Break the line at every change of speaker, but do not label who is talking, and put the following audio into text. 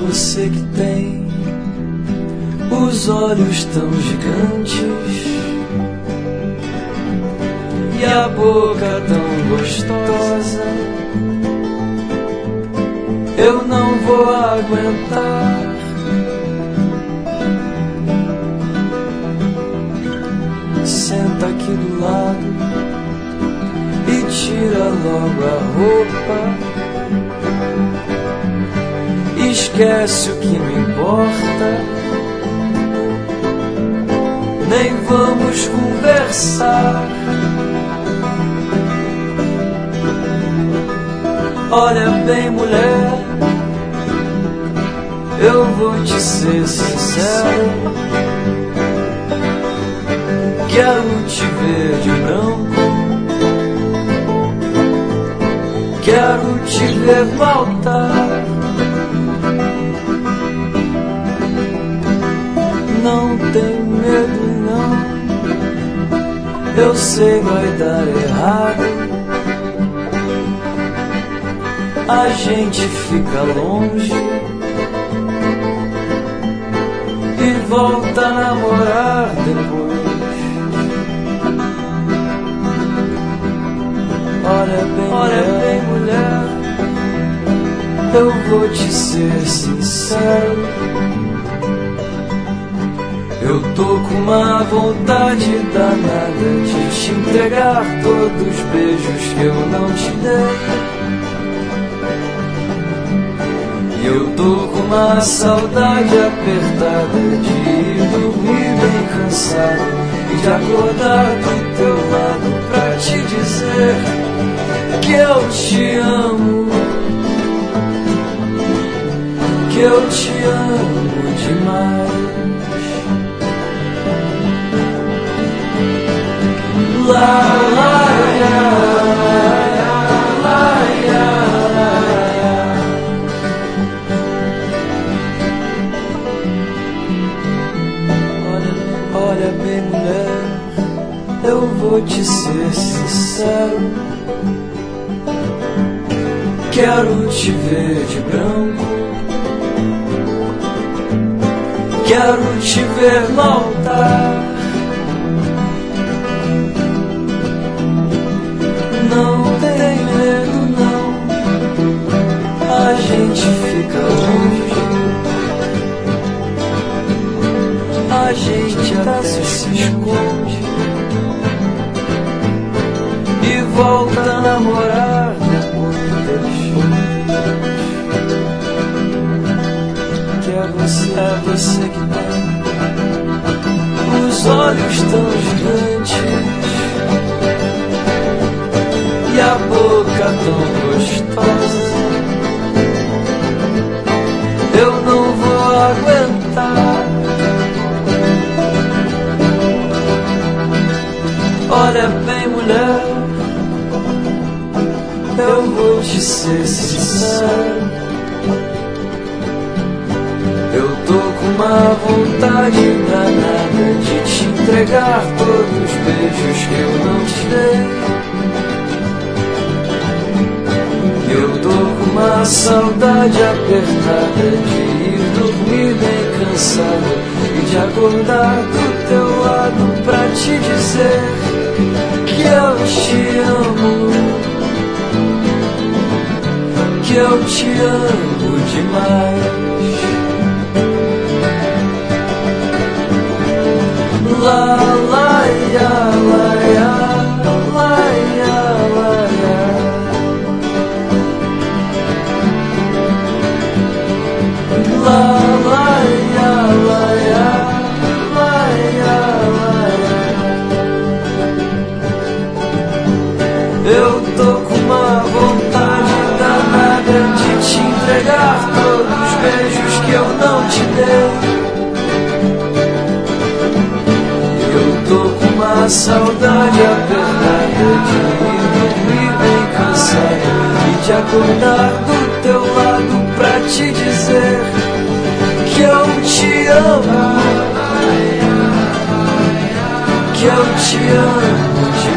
você que tem os olhos tão gigantes e a boca tão gostosa. Eu não vou aguentar. Senta aqui do lado e tira logo a roupa. Esquece o que não importa. Nem vamos conversar. Olha bem, mulher, eu vou te ser sincero. Quero te ver de branco, quero te ver faltar. Não tem medo não, eu sei vai dar errado. A gente fica longe e volta a namorar depois. Olha bem, mulher, eu vou te ser sincero. Eu tô com uma vontade danada de te entregar todos os beijos que eu não te dei. Eu tô com uma saudade apertada de ir dormir bem cansado e de acordar do teu lado pra te dizer que eu te amo, que eu te amo demais. La la Olha bem, mulher, eu vou te ser sincero. Quero te ver de branco, quero te ver voltar. Não tem medo não, a gente fica longe. A gente até se esconde e volta a namorar depois. Que é você que tem os olhos tão gigantes e a boca tão gostosa. Eu não vou aguentar. Olha bem, mulher, eu vou te ser sincero. Eu tô com uma vontade danada de te entregar todos os beijos que eu não te dei. Eu tô com uma saudade apertada de ir dormir bem cansado e de acordar do teu lado pra te dizer que eu te amo, que eu te amo demais. La la ya la ya la ya la ya. La la ya la ya la ya la ya. Eu tô com uma vontade danada de te entregar todos os beijos que eu não te dei. Eu tô com uma saudade apertada de ir dormir bem cansado e de acordar do teu lado pra te dizer que eu te amo, que eu te amo demais.